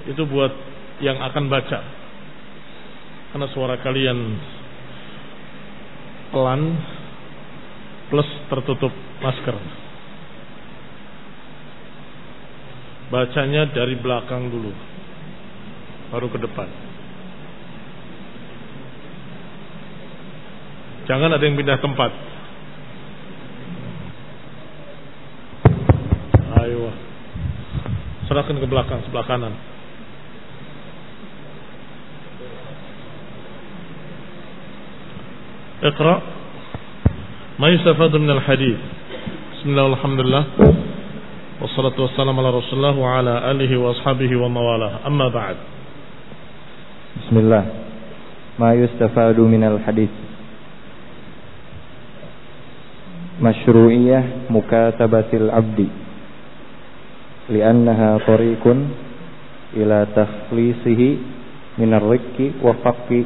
Itu buat yang akan baca, karena suara kalian pelan plus tertutup masker. Bacanya dari belakang dulu, baru ke depan. Jangan ada yang pindah tempat. Ayo, serahkan ke belakang, sebelah kanan. Iqra ma yustafadu minal hadith. Bismillah, alhamdulillah, wassalatu wassalamu ala rasulullah wa ala alihi wa ashabihi wa mawalah. Amma ba'd. Bismillah. Ma yustafadu minal hadith. Masyru'iyah mukatabatil abdi, li'annaha tariqun ila takhlisihi minar rikki wa faqi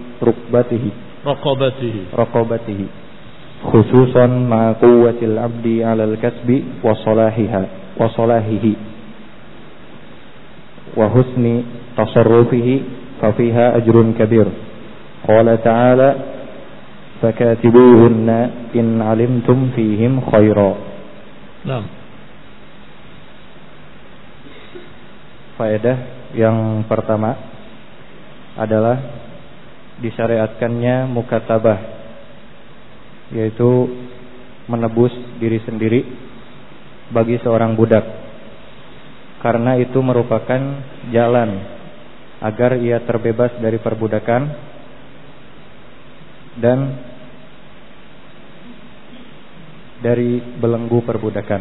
raqabatihi khususan ma'a quwwatil abdi 'alal kasbi wa salahihi wa husni tasarrufihi fa fiha ajrun kabir. Qala ta'ala fakatibuhunna in 'alimtum fihim khaira. Naam. Faedah yang pertama adalah disyariatkannya mukatabah, yaitu menebus diri sendiri bagi seorang budak, karena itu merupakan jalan agar ia terbebas dari perbudakan dan dari belenggu perbudakan,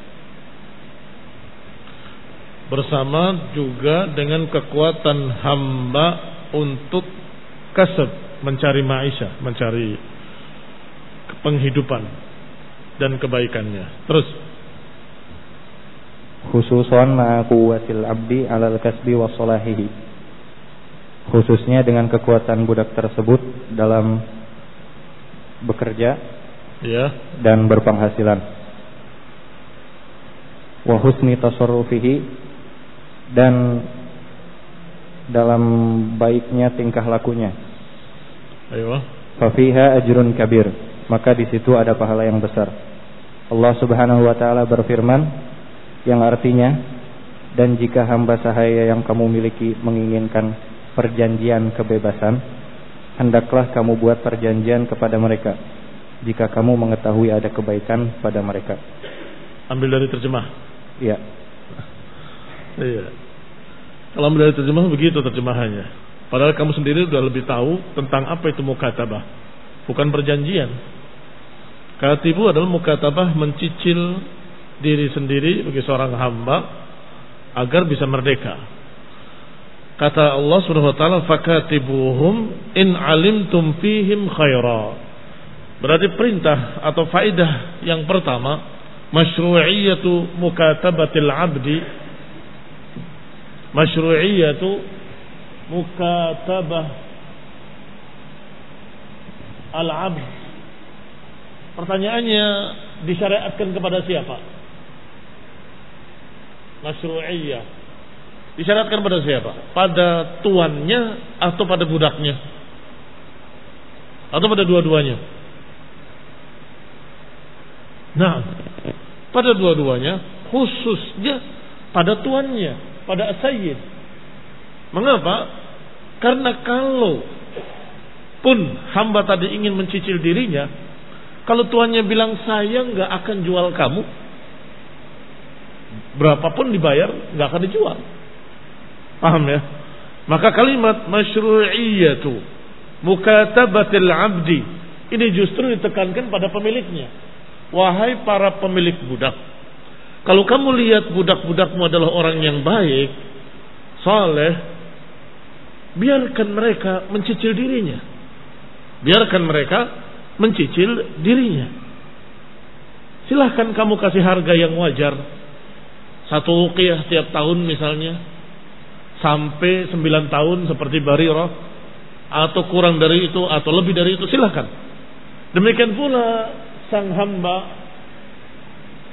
bersama juga dengan kekuatan hamba untuk kasab, mencari maisha, mencari penghidupan dan kebaikannya. Terus, khususan ma'a quwwatil abdi 'alal kasbi wa salahihi, khususnya dengan kekuatan budak tersebut dalam bekerja ya, dan berpenghasilan. Wa husni tasarrufihi, dan dalam baiknya tingkah lakunya. Ayo. Fa fiha ajrun kabir, maka di situ ada pahala yang besar. Allah Subhanahu wa taala berfirman yang artinya, dan jika hamba sahaya yang kamu miliki menginginkan perjanjian kebebasan, hendaklah kamu buat perjanjian kepada mereka jika kamu mengetahui ada kebaikan pada mereka. Ambil dari terjemah. Iya. Iya. Kalau ambil dari terjemah begitu terjemahannya. Padahal kamu sendiri sudah lebih tahu tentang apa itu mukatabah. Bukan perjanjian. Katibu adalah mukatabah, mencicil diri sendiri bagi seorang hamba agar bisa merdeka. Kata Allah Subhanahu wa taala, fakatibuhum in alimtum fihim khaira. Berarti perintah atau faedah yang pertama, masyru'iyatu mukatabatil abdi, masyru'iyatu mukatabah al-abd. Pertanyaannya, disyariatkan kepada siapa? Masyru'iyah disyariatkan pada siapa? Pada tuannya atau pada budaknya? Atau pada dua-duanya? Nah, pada dua-duanya, khususnya pada tuannya, pada as-sayyid. Mengapa? Karena kalau pun hamba tadi ingin mencicil dirinya, kalau tuannya bilang saya nggak akan jual kamu, berapapun dibayar nggak akan dijual. Paham ya? Maka kalimat masyru'iyatu mukatabatil abdi ini justru ditekankan pada pemiliknya. Wahai para pemilik budak, kalau kamu lihat budak-budakmu adalah orang yang baik, saleh, biarkan mereka mencicil dirinya. Biarkan mereka mencicil dirinya. Silahkan kamu kasih harga yang wajar. 1 uqiyah setiap tahun misalnya, sampai 9 tahun seperti Barirah, atau kurang dari itu atau lebih dari itu, silahkan. Demikian pula sang hamba,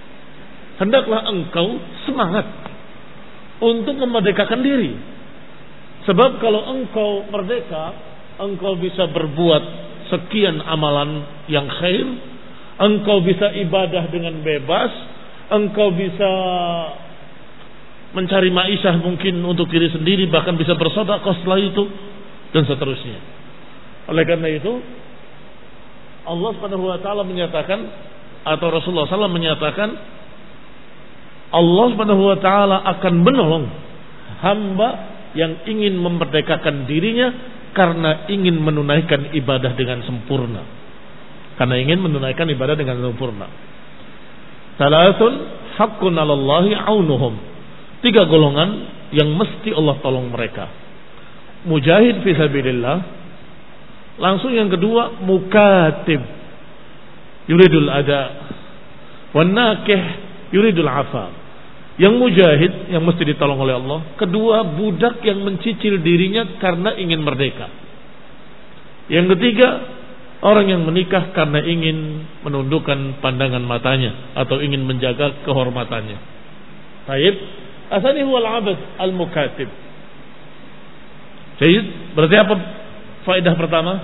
hendaklah engkau semangat untuk memerdekakan diri. Sebab kalau engkau merdeka, engkau bisa berbuat sekian amalan yang khair, engkau bisa ibadah dengan bebas, engkau bisa mencari maisha mungkin untuk diri sendiri, bahkan bisa bersedekah setelah itu dan seterusnya. Oleh karena itu Allah Subhanahu wa taala menyatakan, atau Rasulullah SAW menyatakan, Allah Subhanahu wa taala akan menolong hamba yang ingin memerdekakan dirinya karena ingin menunaikan ibadah dengan sempurna. Karena ingin menunaikan ibadah dengan sempurna. Salatun haqqun 'alallahi 'aunuhum. 3 golongan yang mesti Allah tolong mereka. Mujahid fi sabilillah. Langsung yang kedua, mukatib yuridul ada, wan nakih yuridul afa. Yang mujahid yang mesti ditolong oleh Allah. Kedua, budak yang mencicil dirinya karena ingin merdeka. Yang ketiga, orang yang menikah karena ingin menundukkan pandangan matanya atau ingin menjaga kehormatannya. Taib, asani huwal abad al-mukatib. Jadi, berarti apa faedah pertama?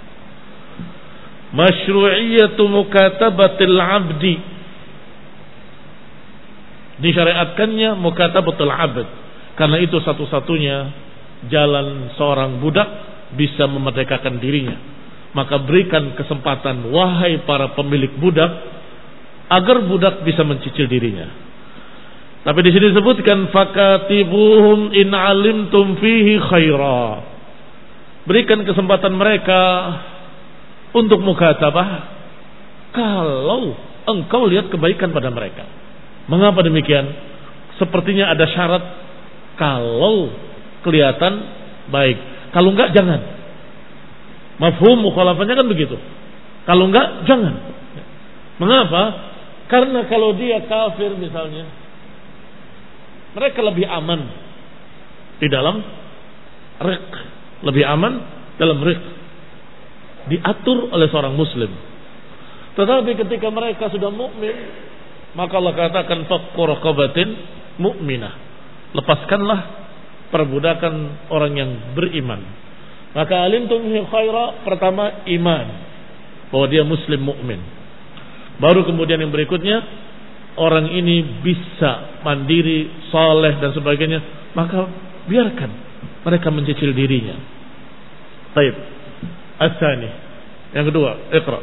Masyru'iyatu mukatabatil abdi. Disyariatkannya mukatabatul abd, karena itu satu-satunya jalan seorang budak bisa memerdekakan dirinya. Maka berikan kesempatan wahai para pemilik budak agar budak bisa mencicil dirinya. Tapi di sini disebutkan fakatibuhum in alimtum fihi khaira. Berikan kesempatan mereka untuk mukatabah kalau engkau lihat kebaikan pada mereka. Mengapa demikian? Sepertinya ada syarat kalau kelihatan baik. Kalau enggak jangan. Mafhum mukhalafahnya kan begitu. Kalau enggak jangan. Mengapa? Karena kalau dia kafir misalnya, mereka lebih aman di dalam riq, lebih aman dalam riq, diatur oleh seorang muslim. Tetapi ketika mereka sudah mukmin, maka Allah katakan faqu raqabatin mu'minah. Lepaskanlah perbudakan orang yang beriman. Maka alimtum fi khaira, pertama iman, bahwa dia muslim mukmin. Baru kemudian yang berikutnya, orang ini bisa mandiri, saleh dan sebagainya, maka biarkan mereka mencicil dirinya. Baik. As-tsani. Yang kedua, iqra.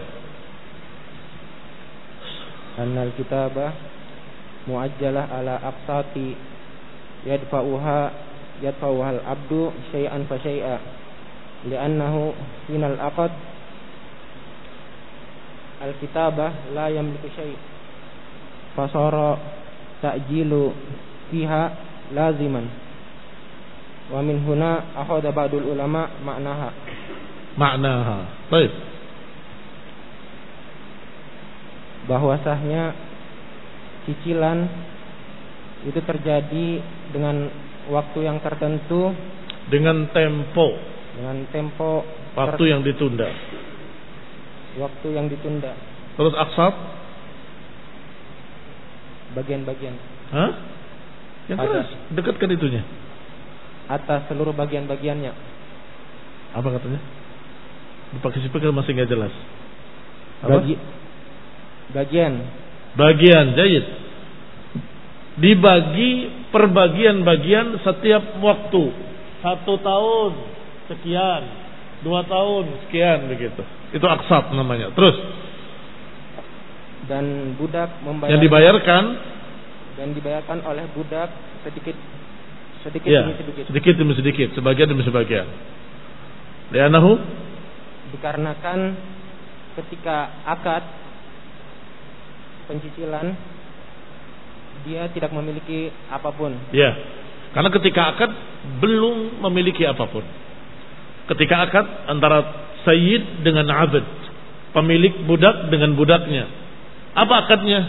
Annal kitabah muajjalah ala aqsati yadfa'uha al-abdu syai'an fa syai'a li'annahu hinal aqd al-kitabah la yamliku syai' fasara ta'jilu fiha laziman wa min huna akhadha ba'dul ulama ma'naha. Baik. Bahwasanya cicilan itu terjadi dengan waktu yang tertentu, dengan tempo waktu yang ditunda. Terus aksat bagian-bagian. Hah? Yang keras, dekatkan itunya. Atas seluruh bagian-bagiannya. Apa katanya? Dipakai speaker masih nggak jelas. Apa? Bagian, jayid. Dibagi per bagian-bagian setiap waktu. 1 tahun sekian, 2 tahun sekian begitu. Itu aksat namanya. Terus. Dan budak membayar. Yang dibayarkan. Dan dibayarkan oleh budak sedikit demi sedikit, sebagian demi sebagian. Li'annahu, dikarenakan ketika akad pencicilan dia tidak memiliki apapun. Ya, karena ketika akad belum memiliki apapun. Ketika akad antara sayyid dengan abd, pemilik budak dengan budaknya. Apa akadnya?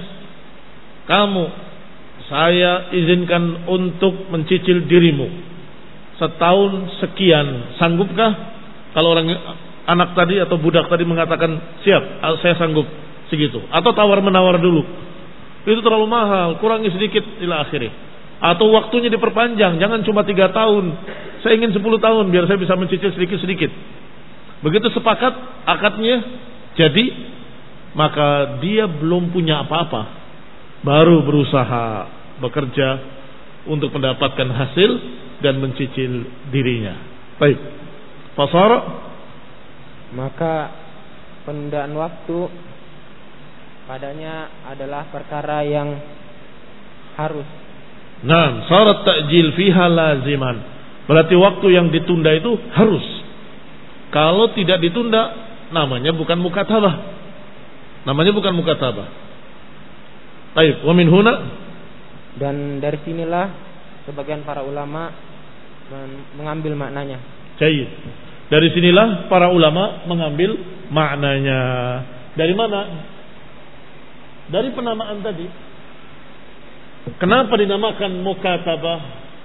Saya izinkan untuk mencicil dirimu setahun sekian. Sanggupkah? Kalau anak tadi atau budak tadi mengatakan siap, saya sanggup segitu, atau tawar menawar dulu, itu terlalu mahal, kurangi sedikit ila akhirih, atau waktunya diperpanjang, jangan cuma 3 tahun, saya ingin 10 tahun biar saya bisa mencicil sedikit-sedikit. Begitu sepakat akadnya jadi, maka dia belum punya apa-apa, baru berusaha bekerja untuk mendapatkan hasil dan mencicil dirinya. Baik. Fasara, maka penundaan waktu padanya adalah perkara yang harus. Nah, syarat ta'jil fiha laziman. Berarti waktu yang ditunda itu harus. Kalau tidak ditunda, namanya bukan mukatabah. Namanya bukan mukatabah. Baik, wa min huna, dan dari sinilah sebagian para ulama mengambil maknanya. Jayid. Dari sinilah para ulama mengambil maknanya. Dari mana? Dari penamaan tadi. Kenapa dinamakan mukatabah?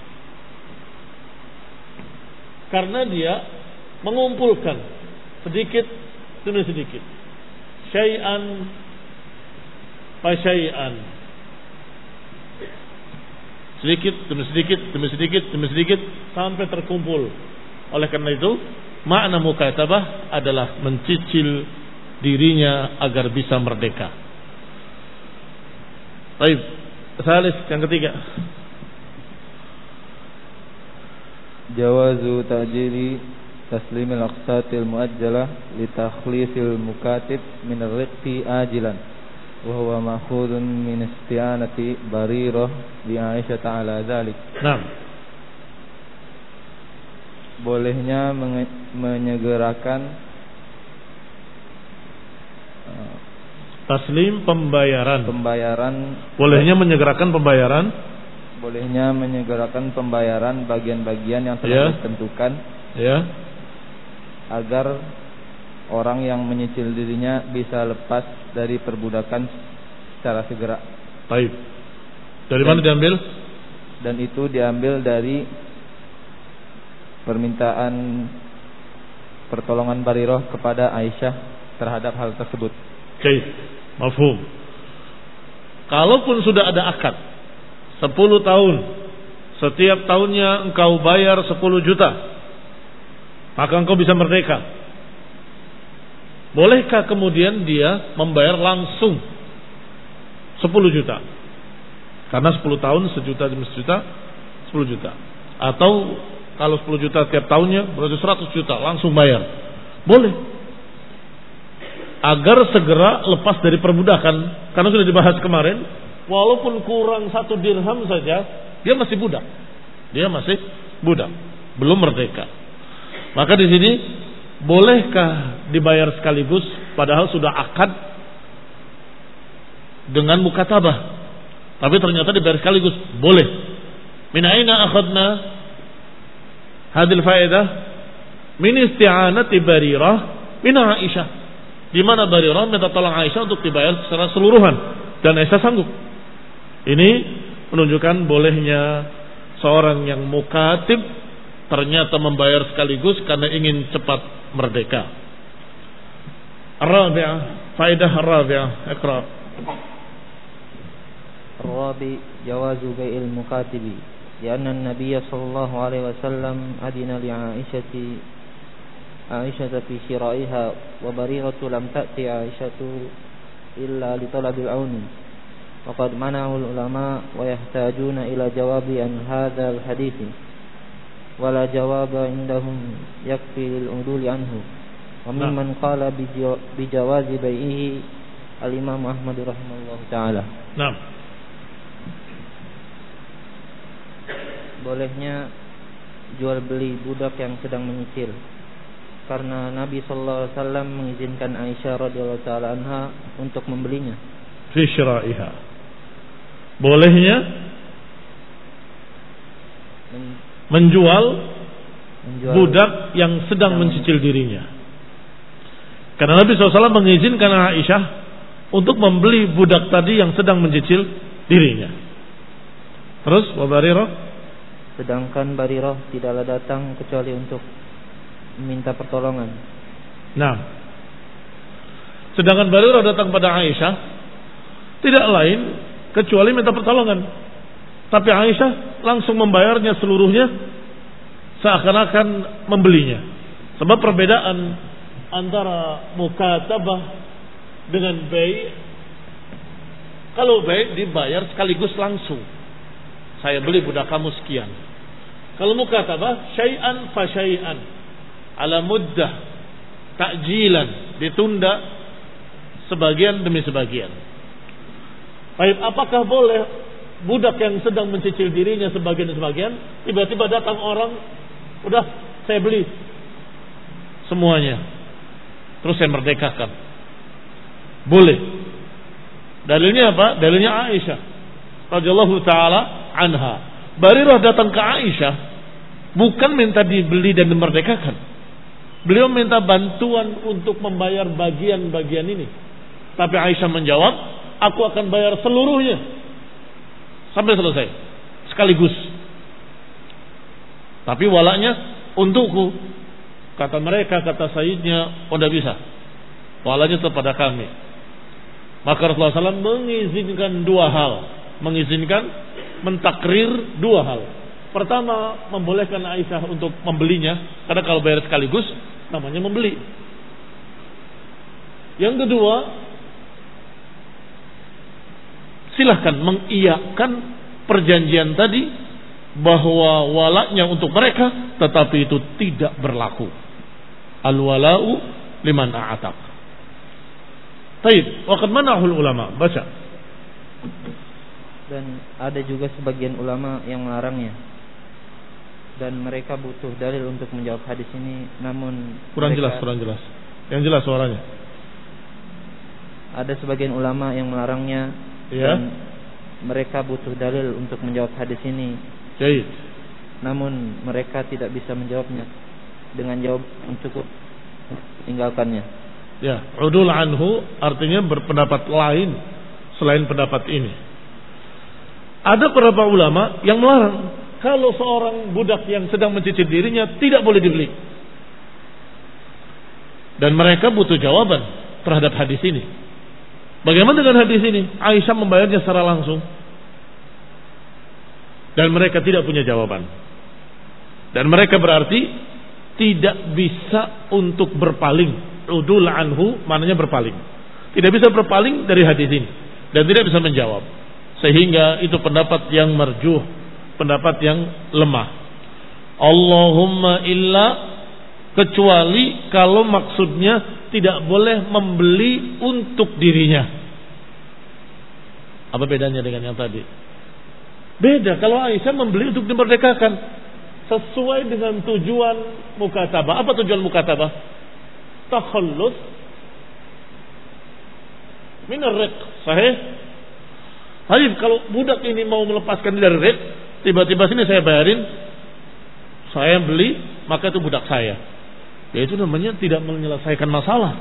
Karena dia mengumpulkan sedikit demi sedikit, syai'an fa syai'an, sedikit demi sedikit demi sedikit demi sedikit sampai terkumpul. Oleh karena itu, makna mukatabah adalah mencicil dirinya agar bisa merdeka. Baik. Salis, yang ketiga, jawazu ta'jili taslimil aqsatil muajjalah li takhlifil mukatib min ar-riqti ajilan wa huwa ma'khudun min isti'anati Barirah bi Aisyah ta'ala dzalik. Naam. Bolehnya menyegerakan taslim pembayaran. Bolehnya menyegerakan pembayaran. Bolehnya menyegerakan pembayaran bagian-bagian yang telah ditentukan. Ya. Agar orang yang menyicil dirinya bisa lepas dari perbudakan secara segera. Baik. Dari mana diambil? Dan itu diambil dari permintaan pertolongan Barirah kepada Aisyah terhadap hal tersebut. Oke. Mafhum. Kalaupun sudah ada akad 10 tahun, setiap tahunnya engkau bayar 10 juta, maka engkau bisa merdeka. Bolehkah kemudian dia membayar langsung 10 juta? Karena 10 tahun sejuta demi sejuta, 10 juta. Atau kalau 10 juta tiap tahunnya berarti 100 juta langsung bayar. Boleh. Agar segera lepas dari perbudakan. Karena sudah dibahas kemarin, walaupun kurang 1 dirham saja, dia masih budak. Belum merdeka. Maka di sini, bolehkah dibayar sekaligus padahal sudah akad dengan mukatabah? Tapi ternyata dibayar sekaligus. Boleh. Min aina akhadna hadil faedah? Min isti'anati Barirah min Aisyah. Di mana Barirah minta tolong Aisyah untuk dibayar secara keseluruhan dan Aisyah sanggup. Ini menunjukkan bolehnya seorang yang mukatib ternyata membayar sekaligus karena ingin cepat merdeka. Ar-rabi'ah, faedah ar-rabi'ah, iqra. Ar-rabi' jawazu bai'il mukatibi, li'anna an-nabiy sallallahu alaihi wasallam adina li Aisyah fi syira'iha wa Bariratu lam ta'ti Aisyatu illa li talabil auni wa qad mana'u al-ulama wa yahtajuna ila jawabi an hadha al-hadith wa la jawaba indahum yakfi lil-uduli anhu wa mimman qala bi jawazi bai'ihi al-Imam Ahmad rahimahullah ta'ala. Naam. Bolehnya jual beli budak yang sedang menyicil, karena Nabi sallallahu alaihi wasallam mengizinkan Aisyah radhiyallahu taala anha untuk membelinya. Fi syira'iha. Bolehnya menjual budak yang sedang mencicil dirinya. Karena Nabi SAW mengizinkan Aisyah untuk membeli budak tadi yang sedang mencicil dirinya. Terus Barirah, sedangkan Barirah tidaklah datang kecuali untuk minta pertolongan. Nah, sedangkan Barirah datang pada Aisyah tidak lain kecuali minta pertolongan. Tapi Aisyah langsung membayarnya seluruhnya seakan-akan membelinya. Sebab perbedaan antara mukatabah dengan bai', kalau bai' dibayar sekaligus langsung, saya beli budak kamu sekian. Kalau mukatabah syai'an fa syai'an, ala muddah, takjilan, ditunda sebagian demi sebagian. Baik, apakah boleh budak yang sedang mencicil dirinya sebagian demi sebagian, tiba-tiba datang orang, udah saya beli semuanya, terus saya merdekakan? Boleh. Dalilnya apa? Dalilnya Aisyah radhiyallahu taala anha. Barirah datang ke Aisyah bukan minta dibeli dan dimerdekakan. Beliau minta bantuan untuk membayar bagian-bagian ini. Tapi Aisyah menjawab, aku akan bayar seluruhnya sampai selesai, sekaligus. Tapi walaknya untukku. Kata mereka, kata Sayyidnya, oh tidak bisa, walaknya kepada kami. Maka Rasulullah SAW mengizinkan dua hal. Mengizinkan, mentakrir dua hal. Pertama, membolehkan Aisyah untuk membelinya, karena kalau bayar sekaligus namanya membeli. Yang kedua, silahkan mengiyakan perjanjian tadi bahwa walaknya untuk mereka, tetapi itu tidak berlaku. Al-wala'u liman a'ataq. Taib, waqad mana'ahul ulama. Baca. Dan ada juga sebagian ulama yang melarangnya. Dan mereka butuh dalil untuk menjawab hadis ini, namun kurang jelas. Yang jelas suaranya. Ada sebagian ulama yang melarangnya, ya. Dan mereka butuh dalil untuk menjawab hadis ini. Baik. Namun mereka tidak bisa menjawabnya dengan jawab cukup tinggalkannya. Ya, udul anhu artinya berpendapat lain selain pendapat ini. Ada beberapa ulama yang melarang kalau seorang budak yang sedang mencicil dirinya tidak boleh dibeli. Dan mereka butuh jawaban terhadap hadis ini. Bagaimana dengan hadis ini? Aisyah membayarnya secara langsung. Dan mereka tidak punya jawaban. Dan mereka berarti tidak bisa untuk berpaling. Udul anhu maknanya berpaling. Tidak bisa berpaling dari hadis ini. Dan tidak bisa menjawab. Sehingga itu pendapat yang marjuh, pendapat yang lemah. Allahumma illa, kecuali kalau maksudnya tidak boleh membeli untuk dirinya. Apa bedanya dengan yang tadi? Beda. Kalau Aisyah membeli untuk dimerdekakan sesuai dengan tujuan mukatabah. Apa tujuan mukatabah? Takhallus min ar-riq. Sahih? Hadis, kalau budak ini mau melepaskan dari riq, tiba-tiba sini saya bayarin, saya beli, maka itu budak saya. Ya itu namanya tidak menyelesaikan masalah.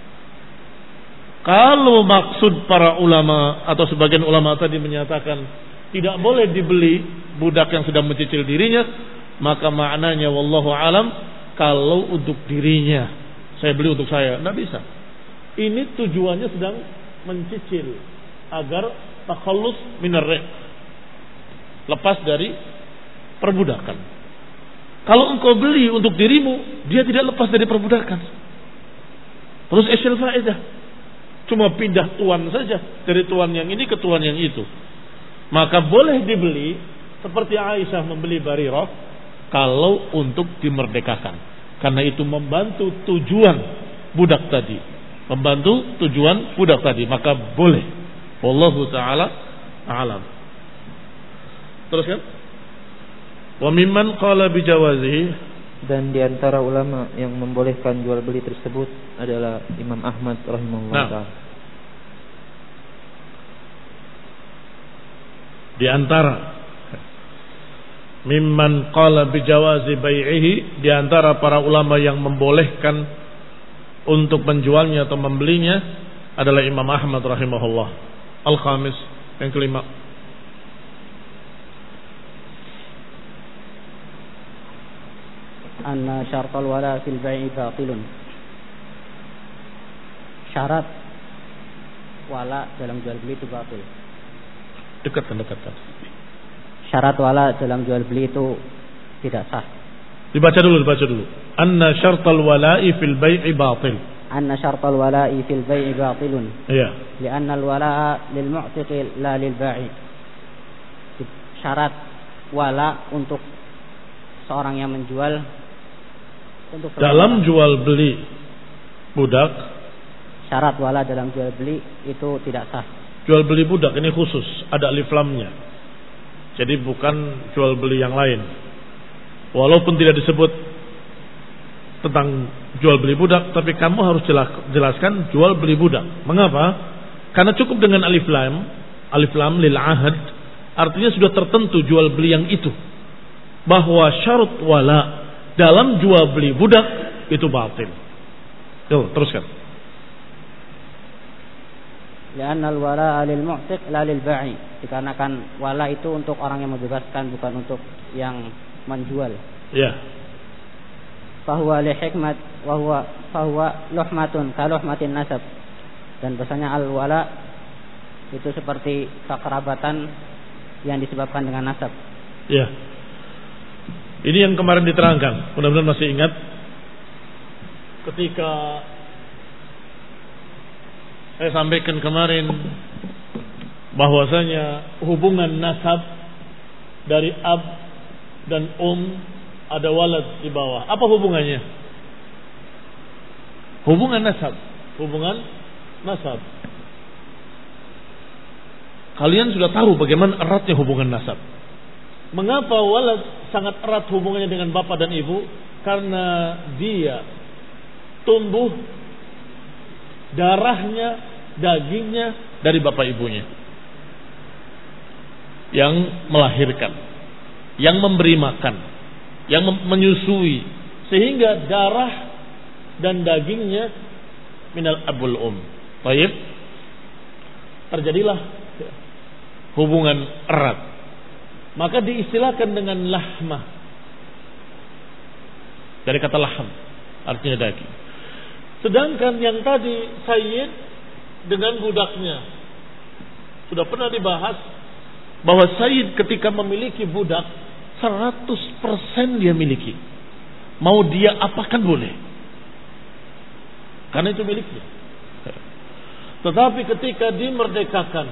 Kalau maksud para ulama atau sebagian ulama tadi menyatakan tidak boleh dibeli budak yang sedang mencicil dirinya, maka maknanya wallahu alam, kalau untuk dirinya saya beli untuk saya, tidak bisa. Ini tujuannya sedang mencicil agar takhallus minar riq, lepas dari perbudakan. Kalau engkau beli untuk dirimu, dia tidak lepas dari perbudakan. Terus isyil faedah, cuma pindah tuan saja, dari tuan yang ini ke tuan yang itu. Maka boleh dibeli seperti Aisyah membeli Barirah kalau untuk dimerdekakan, karena itu membantu tujuan budak tadi, maka boleh. Wallahu ta'ala a'lam. Teruskan. Wa mimman qala bijawazihi, dan di antara ulama yang membolehkan jual beli tersebut adalah Imam Ahmad rahimahullah ta'ala. Di antara mimman qala bijawazi bai'ihi, di antara para ulama yang membolehkan untuk menjualnya atau membelinya adalah Imam Ahmad rahimahullah. Al-Khamis, yang kelima. Anna syartal wala fil bai'i batilun. Syarat wala dalam jual beli itu batil. Dekatkan. Syarat wala dalam jual beli itu tidak sah. Dibaca dulu. Anna syartal wala'i fil bai'i batil. Anna syartal wala'i fil bai'i batilun. Iya. Li'anna al-wala'a lil mu'tiqi la lil ba'i. Syarat wala untuk seorang yang menjual untuk dalam jual beli budak, syarat wala dalam jual beli itu tidak sah. Jual beli budak ini khusus, ada alif lamnya. Jadi bukan jual beli yang lain. Walaupun tidak disebut tentang jual beli budak, tapi kamu harus jelaskan jual beli budak. Mengapa? Karena cukup dengan alif lam lil ahad, artinya sudah tertentu jual beli yang itu. Bahwa syarat wala dalam jual beli budak itu batil. Yuk, teruskan. Li'anna al-wala'a lil mu'tiq la lil ba'i. Dikarenakan wala itu untuk orang yang membebaskan, bukan untuk yang menjual. Ya. Fahuwa li hikmat wa huwa luhmatun ka luhmatin nasab. Dan bahasanya al-wala itu seperti kekerabatan yang disebabkan dengan nasab. Ya. Ini yang kemarin diterangkan. Mudah-mudahan masih ingat ketika saya sampaikan kemarin bahwasanya hubungan nasab dari ab dan ada walad di bawah. Apa hubungannya? Hubungan nasab. Kalian sudah tahu bagaimana eratnya hubungan nasab. Mengapa walad sangat erat hubungannya dengan bapak dan ibu? Karena dia tumbuh darahnya, dagingnya dari bapak ibunya yang melahirkan, yang memberi makan, yang menyusui, sehingga darah dan dagingnya minal abul Baik, terjadilah hubungan erat, maka diistilahkan dengan lahmah, dari kata lahm, artinya daging. Sedangkan yang tadi sayyid dengan budaknya, sudah pernah dibahas bahwa sayyid ketika memiliki budak 100% dia miliki. Mau dia apakan boleh, karena itu miliknya. Tetapi ketika dimerdekakan,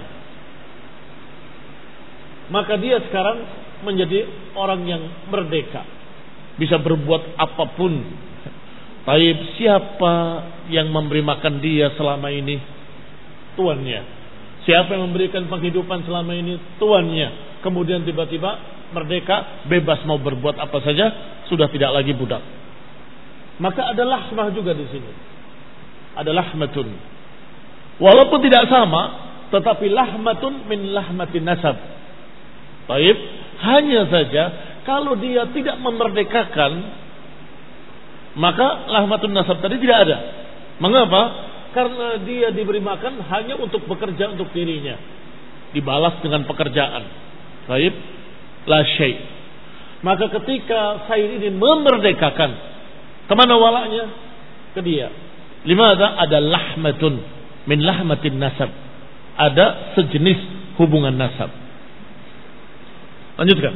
maka dia sekarang menjadi orang yang merdeka, bisa berbuat apapun. Taib, siapa yang memberi makan dia selama ini? Tuannya. Siapa yang memberikan penghidupan selama ini? Tuannya. Kemudian tiba-tiba merdeka, bebas mau berbuat apa saja, sudah tidak lagi budak. Maka ada lahmah juga di sini. Ada lahmatun. Walaupun tidak sama, tetapi lahmatun min lahmatin nasab. Taib, hanya saja kalau dia tidak memerdekakan, maka lahmatun nasab tadi tidak ada. Mengapa? Karena dia diberi makan hanya untuk bekerja untuk dirinya, dibalas dengan pekerjaan. Baik, la syai'. Maka ketika Sayyid ini memerdekakan, kemana walaknya? Ke dia. Limada ada lahmatun min lahmatin nasab. Ada sejenis hubungan nasab. Lanjutkan.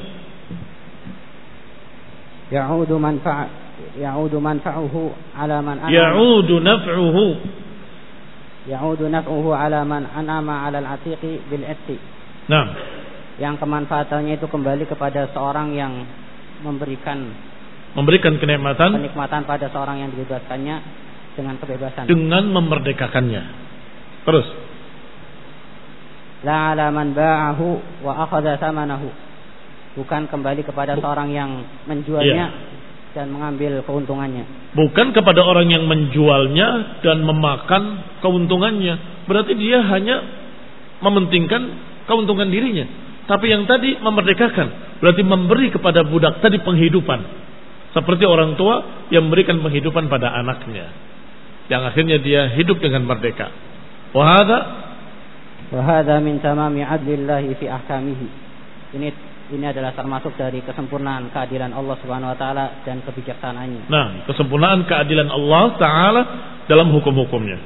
Ya'udu manfa'uhu ala man an'ama. Ya'udu naf'uhu ala man an'ama 'ala al-'atiqi bil 'itqi. Nah, yang kemanfaatannya itu kembali kepada seorang yang memberikan kenikmatan pada seorang yang dibebaskannya dengan kebebasan, dengan memerdekakannya. Terus, la 'ala man ba'ahu wa akhadha thamanahu. Bukan kembali kepada seorang yang menjualnya dan mengambil keuntungannya. Bukan kepada orang yang menjualnya dan memakan keuntungannya. Berarti dia hanya mementingkan keuntungan dirinya. Tapi yang tadi memerdekakan, berarti memberi kepada budak tadi penghidupan. Seperti orang tua yang memberikan penghidupan pada anaknya, yang akhirnya dia hidup dengan merdeka. Wa hadza min tamami 'adlillahi fi ahkamihi. Ini adalah termasuk dari kesempurnaan keadilan Allah Subhanahu wa taala dan kebijaksanaannya. Nah, kesempurnaan keadilan Allah taala dalam hukum-hukumnya.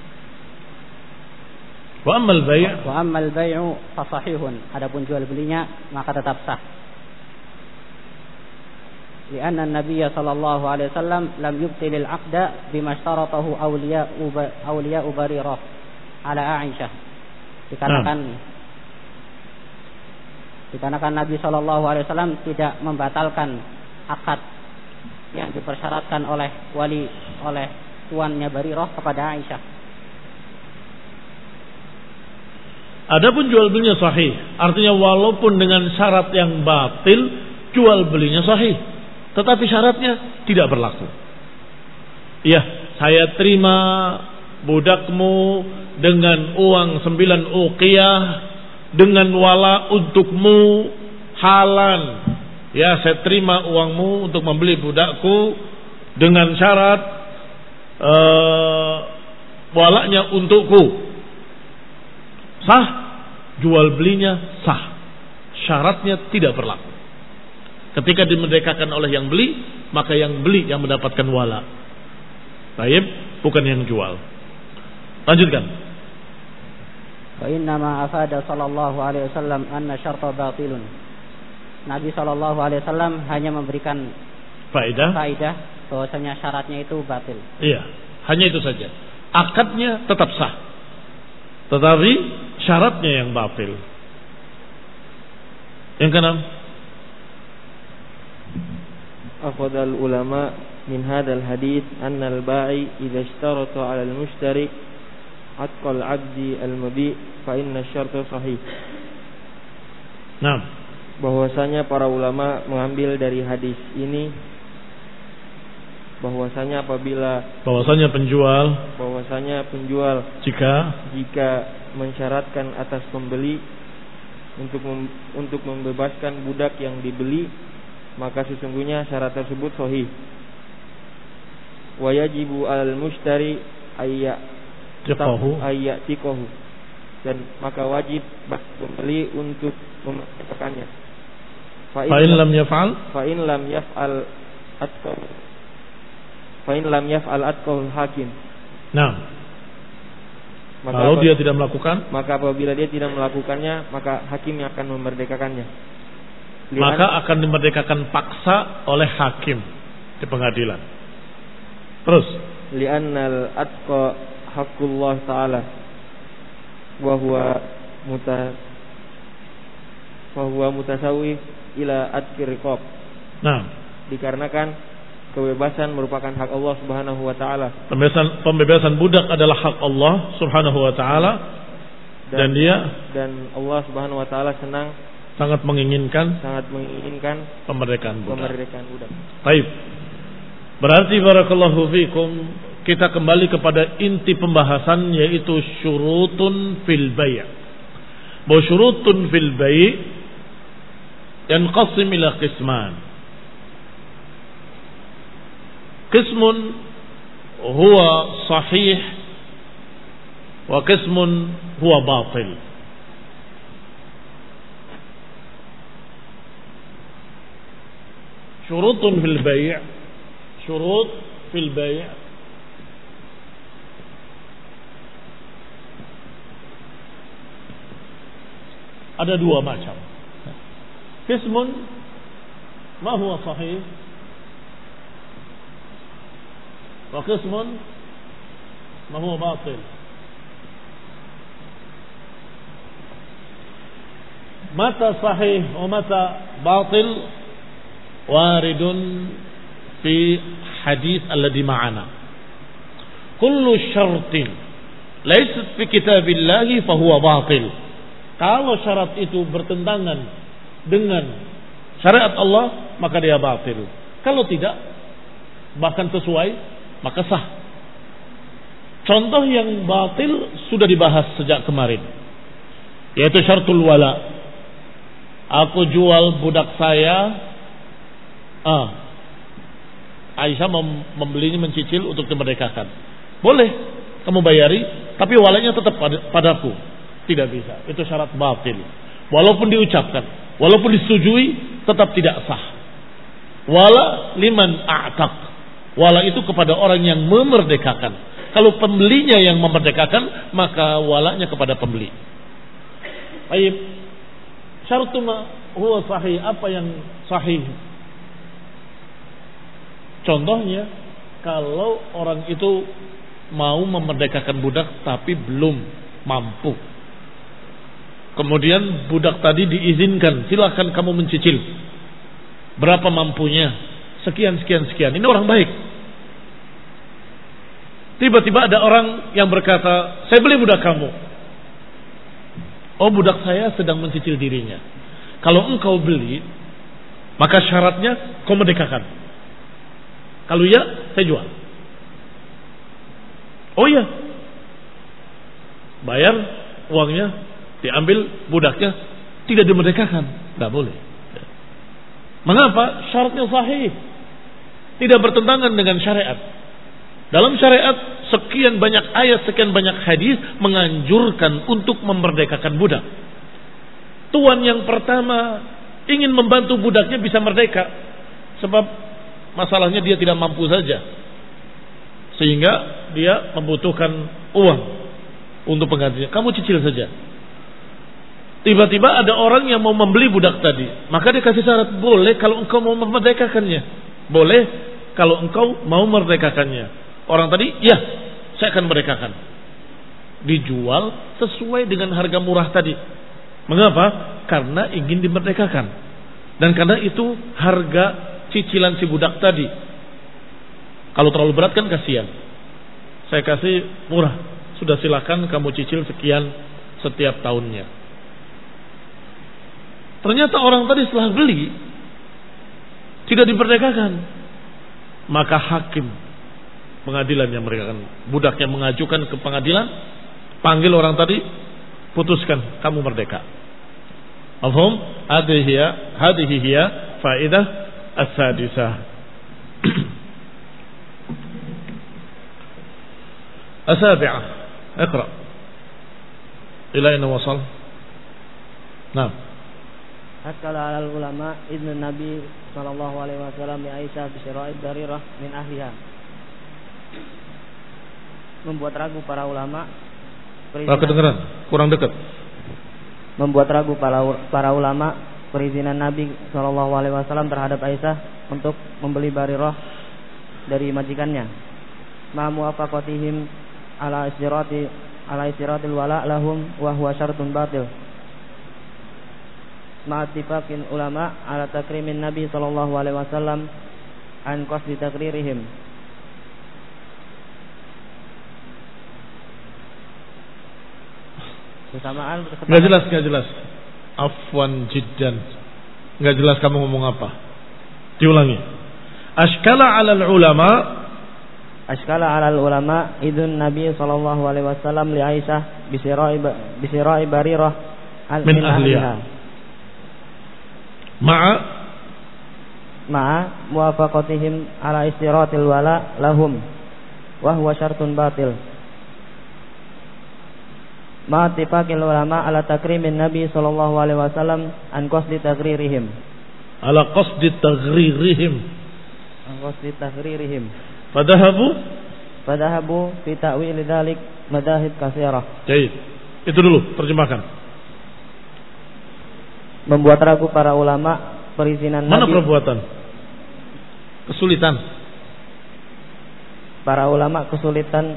Wa ammal bai'u fa sahihun. Adapun jual belinya maka tetap sah. Lianna an-nabiy sallallahu alaihi wasallam lam yubtil al-'aqda bima ishtaratahu awliya Barirah ala Aisyah. Dikarenakan Nabi sallallahu alaihi wasallam tidak membatalkan akad yang dipersyaratkan oleh tuannya Barirah kepada Aisyah. Adapun jual belinya sahih, artinya walaupun dengan syarat yang batil, jual belinya sahih, tetapi syaratnya tidak berlaku. Iya, saya terima budakmu dengan uang 9 uqiyah dengan wala untukmu halan. Ya, saya terima uangmu untuk membeli budakku dengan syarat walanya untukku. Sah, jual belinya sah, syaratnya tidak berlaku. Ketika dimerdekakan oleh yang beli, maka yang beli yang mendapatkan wala. Baik, bukan yang jual. Lanjutkan. Wa inna ma afada sallallahu alaihi wasallam anna syarta batilun. Nabi sallallahu alaihi wasallam hanya memberikan faedah bahwasanya syaratnya itu batil. Iya, hanya itu saja. Akadnya tetap sah, tetapi syaratnya yang batil. Yang keenam, afadal ulama min hadzal hadits anna al-ba'i idza ishtarata 'ala al-mushtari atqa al-'abdi al-mubi' fa inna asy-syarta sahih. Nah, bahwasanya para ulama mengambil dari hadis ini bahwasanya penjual jika mensyaratkan atas pembeli untuk membebaskan budak yang dibeli, maka sesungguhnya syarat tersebut sahih. Wa yajibu 'alal mushtari ayyatiqahu, dan maka wajib bagi pembeli untuk memerdekakannya. Fa in lam yaf'al atqahu hakim. Nah, kalau dia tidak melakukan, maka apabila dia tidak melakukannya, maka hakim yang akan memerdekakannya. Maka akan dimerdekakan paksa oleh hakim di pengadilan. Terus, li'annal atqa haqqullah ta'ala wa huwa mutasawwif ila atqi riqab. Nah, dikarenakan kebebasan merupakan hak Allah Subhanahu wa taala. Pembebasan budak adalah hak Allah Subhanahu wa taala, dan Allah Subhanahu wa taala sangat menginginkan kemerdekaan budak. Baik. Berarti barakallahu fikum, kita kembali kepada inti pembahasan, yaitu syurutun fil bai'. Bahwa syurutun fil bai' yanqasim ila qisman. Qismun huwa sahih wa qismun huwa batil. Syurutun fil bai', syurut fil bai' ada dua macam. Qismun ma huwa sahih wa qismun ma huwa batil. Mata sahih wa mata batil waridun fi hadis alladhi ma'ana. Kullu syartin laysat fi kitabillahi fahuwa batil. Kalau syarat itu bertentangan dengan syariat Allah, maka dia batil. Kalau tidak, bahkan sesuai, maka sah. Contoh yang batil sudah dibahas sejak kemarin, yaitu syartul wala. Aku jual budak saya, Aisyah membelinya, mencicil untuk dimerdekakan. Boleh kamu bayari, tapi walanya tetap padaku. Tidak bisa, itu syarat batil. Walaupun diucapkan, walaupun disetujui, tetap tidak sah. Wala liman a'taq. Wala itu kepada orang yang memerdekakan. Kalau pembelinya yang memerdekakan, maka walanya kepada pembeli. Baik. Syartuma huwa sahih. Apa yang sahih? Contohnya, kalau orang itu mau memerdekakan budak tapi belum mampu. Kemudian budak tadi diizinkan, silakan kamu mencicil. Berapa mampunya? Sekian. Ini orang baik. Tiba-tiba ada orang yang berkata, saya beli budak kamu. Oh, budak saya sedang mencicil dirinya. Kalau engkau beli, maka syaratnya kau merdekakan. Kalau iya, saya jual. Oh iya, bayar uangnya, diambil budaknya, tidak dimerdekakan, tidak boleh. Mengapa? Syaratnya sahih, tidak bertentangan dengan syariat. Dalam syariat sekian banyak ayat, sekian banyak hadis menganjurkan untuk memerdekakan budak. Tuan yang pertama ingin membantu budaknya bisa merdeka, sebab masalahnya dia tidak mampu saja, sehingga dia membutuhkan uang untuk penggantinya. Kamu cicil saja. Tiba-tiba ada orang yang mau membeli budak tadi, maka dia kasih syarat, boleh kalau engkau mau memerdekakannya. Boleh kalau engkau mau memerdekakannya. Orang tadi, ya, saya akan merdekakan. Dijual sesuai dengan harga murah tadi. Mengapa? Karena ingin dimerdekakan. Dan karena itu harga cicilan si budak tadi. Kalau terlalu berat kan kasihan. Saya kasih murah. Sudah silakan kamu cicil sekian setiap tahunnya. Ternyata orang tadi setelah beli tidak dimerdekakan. Maka hakim pengadilan yang merdekakan budaknya mengajukan ke pengadilan, panggil orang tadi, putuskan kamu merdeka. Alhum, hadhihi hiya faidah as-sadisah. As-sabi'ah. Iqra. Ila ayna wasal? Nah. Hakala al ulama idn Nabi sallallahu alaihi wasallam li Aisyah bi syira'id darirah min ahliha. Membuat ragu para ulama. Kedengeran, kurang dekat. Membuat ragu para ulama perizinan Nabi sallallahu alaihi wasallam terhadap Aisyah untuk membeli barirah dari majikannya. Ma muwafaqatihim ala istiratil wala lahum wa huwa syartun batil. Ma'attifaqin ulama ala takrimin Nabi sallallahu alaihi wasallam an qasdi takririhim. Kesamaan Enggak jelas. Afwan jiddan. Enggak jelas kamu ngomong apa. Diulangi. Ashkala 'alal ulama idun Nabi sallallahu alaihi wasallam li Aisyah bi sira'i barirah min ahliha. Ma'a muwafaqatihim ala istiratil wala lahum wa huwa syartun batil. Ma'attifaqil ulama ala takrimin Nabi sallallahu alaihi wasallam an qasdi tagririhim. Ala qasdi tagririhim. Fadahabu fi ta'wil dzalik madahib katsirah. Baik. Itu dulu terjemahkan. Membuat ragu para ulama perizinan Mana Nabi. Mana perbuatan? Kesulitan. Para ulama kesulitan.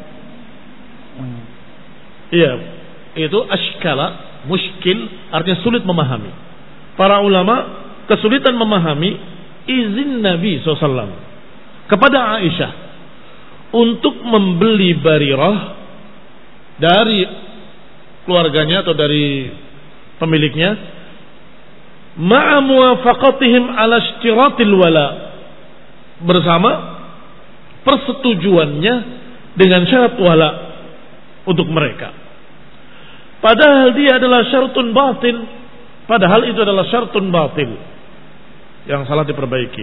Iya, itu ashkala, muskil, artinya sulit memahami. Para ulama kesulitan memahami izin Nabi SAW kepada Aisyah untuk membeli barirah dari keluarganya atau dari pemiliknya, ma'a muwafaqatihim ala istiratil wala, bersama persetujuannya dengan syarat wala untuk mereka. Padahal dia adalah syartun batil. Padahal itu adalah syartun batil yang salah diperbaiki.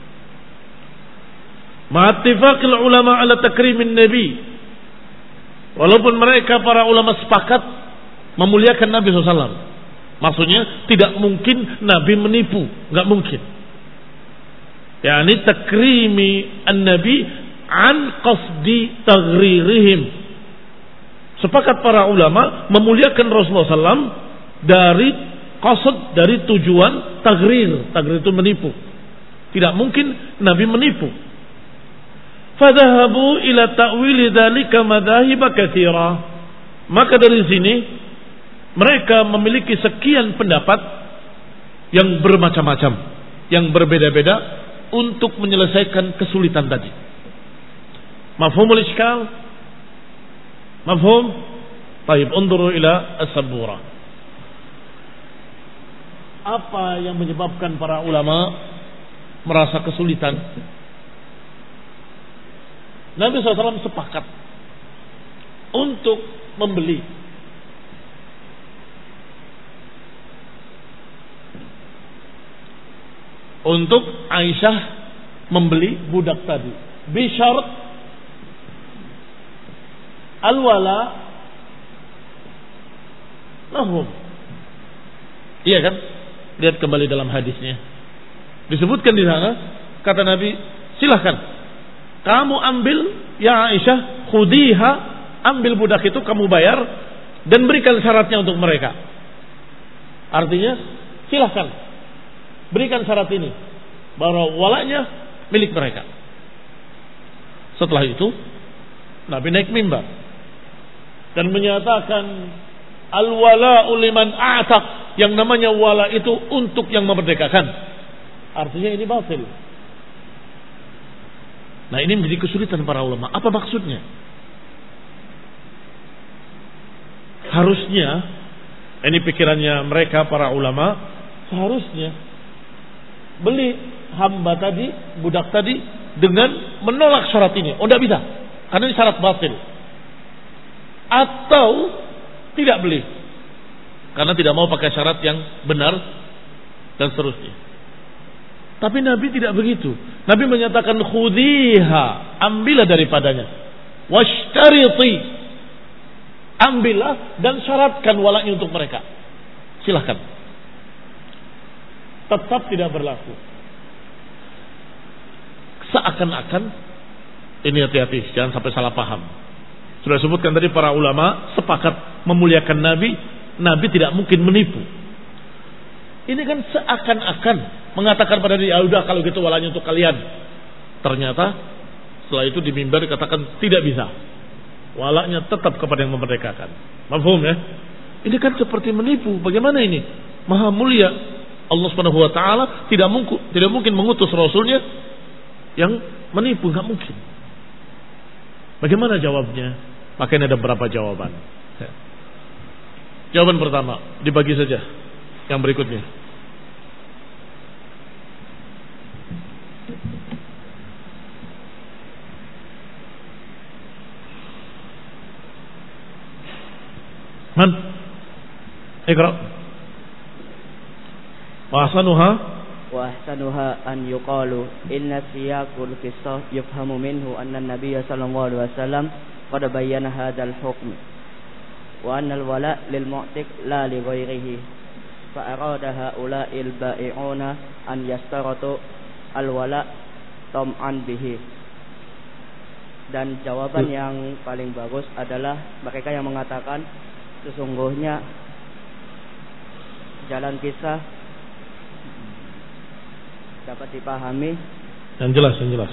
Ma'attifaqil ulama ala takrimin Nabi. Walaupun mereka para ulama sepakat memuliakan Nabi SAW. Maksudnya tidak mungkin Nabi menipu, enggak mungkin. Yani takrimi an-Nabi an qasdi taghririhim. Sepakat para ulama memuliakan Rasulullah SAW dari qasd, dari tujuan taghrir. Taghrir itu menipu. Tidak mungkin Nabi menipu. Fadhahabu ila ta'wili dzalika madahib katsira. Maka dari sini mereka memiliki sekian pendapat yang bermacam-macam, yang berbeda-beda untuk menyelesaikan kesulitan tadi. Mafhumul iskal? Mafhum? Baik, unzuru ila as-sabura. Apa yang menyebabkan para ulama merasa kesulitan? Nabi SAW sepakat untuk membeli untuk Aisyah membeli budak tadi bisyarat al-wala lahum. Iya kan? Lihat kembali dalam hadisnya. Disebutkan di sana, kata Nabi, silahkan kamu ambil ya Aisyah, khudiha, ambil budak itu kamu bayar dan berikan syaratnya untuk mereka. Artinya silahkan berikan syarat ini bahwa walanya milik mereka. Setelah itu Nabi naik mimbar dan menyatakan al-wala'u liman a'taq, yang namanya wala itu untuk yang memerdekakan. Artinya ini batil. Nah, ini menjadi kesulitan para ulama. Apa maksudnya? Harusnya, ini pikirannya mereka para ulama, seharusnya beli hamba tadi, budak tadi dengan menolak syarat ini. Oh, tidak bisa, karena ini syarat batil. Atau tidak beli karena tidak mau pakai syarat yang benar dan seterusnya. Tapi Nabi tidak begitu. Nabi menyatakan khudiha, ambillah daripadanya. Washtariti, ambillah dan syaratkan walanya untuk mereka. Silahkan. Tetap tidak berlaku. Seakan-akan, ini hati-hati, jangan sampai salah paham. Sudah sebutkan tadi para ulama sepakat memuliakan Nabi. Nabi tidak mungkin menipu. Ini kan seakan-akan mengatakan pada dia, udah kalau gitu walanya untuk kalian. Ternyata setelah itu di mimbar dikatakan tidak bisa. Walanya tetap kepada yang memerdekakan. Mafhum ya? Ini kan seperti menipu. Bagaimana ini? Maha mulia Allah Subhanahu wa taala tidak mungkin mengutus rasulnya yang menipu, enggak mungkin. Bagaimana jawabnya? Maka ini ada beberapa jawaban. Jawaban pertama, dibagi saja yang berikutnya. Man? Iqra. Wa ahsanuha an yuqalu inna siyaqul qissah yufhamu minhu anna an-nabiy sallallahu alaihi wasallam qad bayyana hadzal hukm wa anna al-wala' lil mu'tiq la li ghairihi fa arada haula'il ba'i'una an yastaratu al-wala' tam'an bihi. Dan jawaban yang paling bagus adalah mereka yang mengatakan sesungguhnya jalan kisah dapat dipahami. Yang jelas.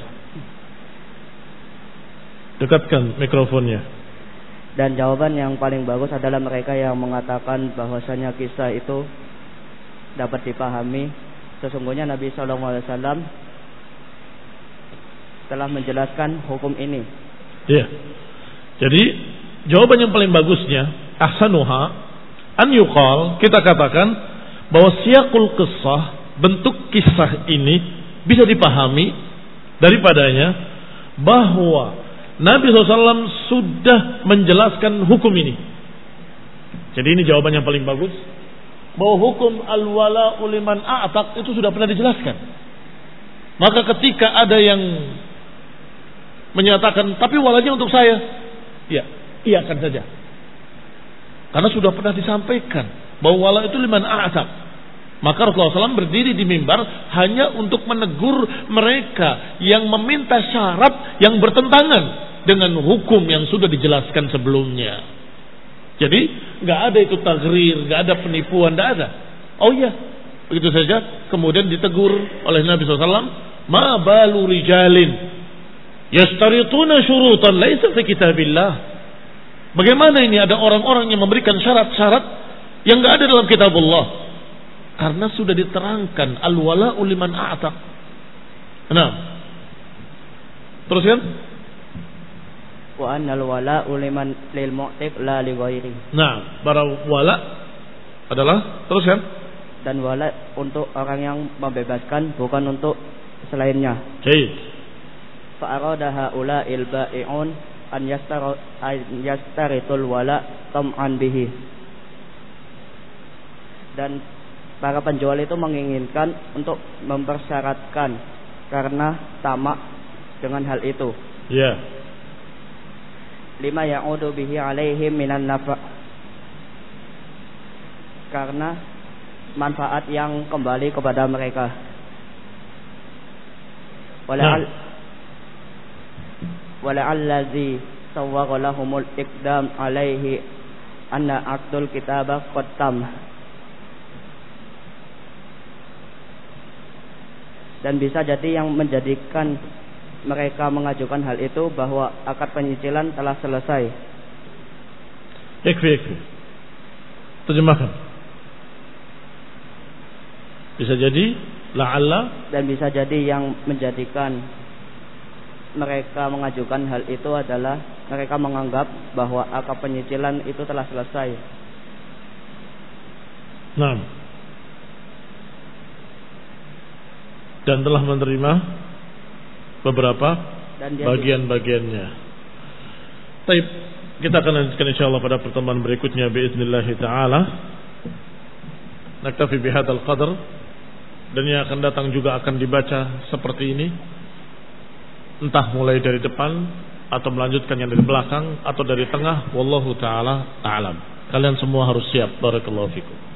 Dekatkan mikrofonnya. Dan jawaban yang paling bagus adalah mereka yang mengatakan bahwasanya kisah itu dapat dipahami. Sesungguhnya Nabi SAW telah menjelaskan hukum ini. Iya. Jadi jawaban yang paling bagusnya, ahsanuha an yuqal, kita katakan bahwa siyaqul qissah, bentuk kisah ini bisa dipahami daripadanya bahwa Nabi SAW sudah menjelaskan hukum ini. Jadi ini jawaban yang paling bagus, bahwa hukum al-wala'u liman a'taq itu sudah pernah dijelaskan. Maka ketika ada yang menyatakan tapi walanya untuk saya, ya, iyakan saja. Karena sudah pernah disampaikan bahwa wala itu liman a'taq. Maka Rasulullah SAW berdiri di mimbar hanya untuk menegur mereka yang meminta syarat yang bertentangan dengan hukum yang sudah dijelaskan sebelumnya. Jadi nggak ada itu tagrir, nggak ada penipuan, nggak ada. Oh iya, begitu saja. Kemudian ditegur oleh Nabi SAW, ma balu rijalin Yastarituna syurutan laisa fi kitabillah. Bagaimana ini ada orang-orang yang memberikan syarat-syarat yang enggak ada dalam kitabullah? Karena sudah diterangkan al-wala'u liman a'taq. Nah. Teruskan. Wa annal wala'u liman lil mu'tiq la li ghairi. Nah, para wala adalah teruskan. Dan wala untuk orang yang membebaskan, bukan untuk selainnya. Baik. Fa arada haula'il ba'i'un an yastaritul wala tam'an bihi. Dan para penjual itu menginginkan untuk mempersyaratkan karena tamak dengan hal itu. Ya. Lima ya'udu bihi alaihim minan nafa'. Karena manfaat yang kembali kepada mereka. Wala'allazi sawwara lahumul iqdam alaihi anna aqdul kitabah qad tam. Dan bisa jadi yang menjadikan mereka mengajukan hal itu bahwa akad penyicilan telah selesai. Ikfi. Terjemahkan. Bisa jadi la'alla, dan bisa jadi yang menjadikan mereka mengajukan hal itu adalah mereka menganggap bahwa akad penyicilan itu telah selesai. Nah. Dan telah menerima beberapa bagian-bagiannya. Baik, kita akan lanjutkan insyaallah pada pertemuan berikutnya باذنillah taala. Naktafi bihadzal qadar, dan yang akan datang juga akan dibaca seperti ini, entah mulai dari depan atau melanjutkan yang dari belakang atau dari tengah, wallahu taala a'lam. Kalian semua harus siap. Barakallahu fikum.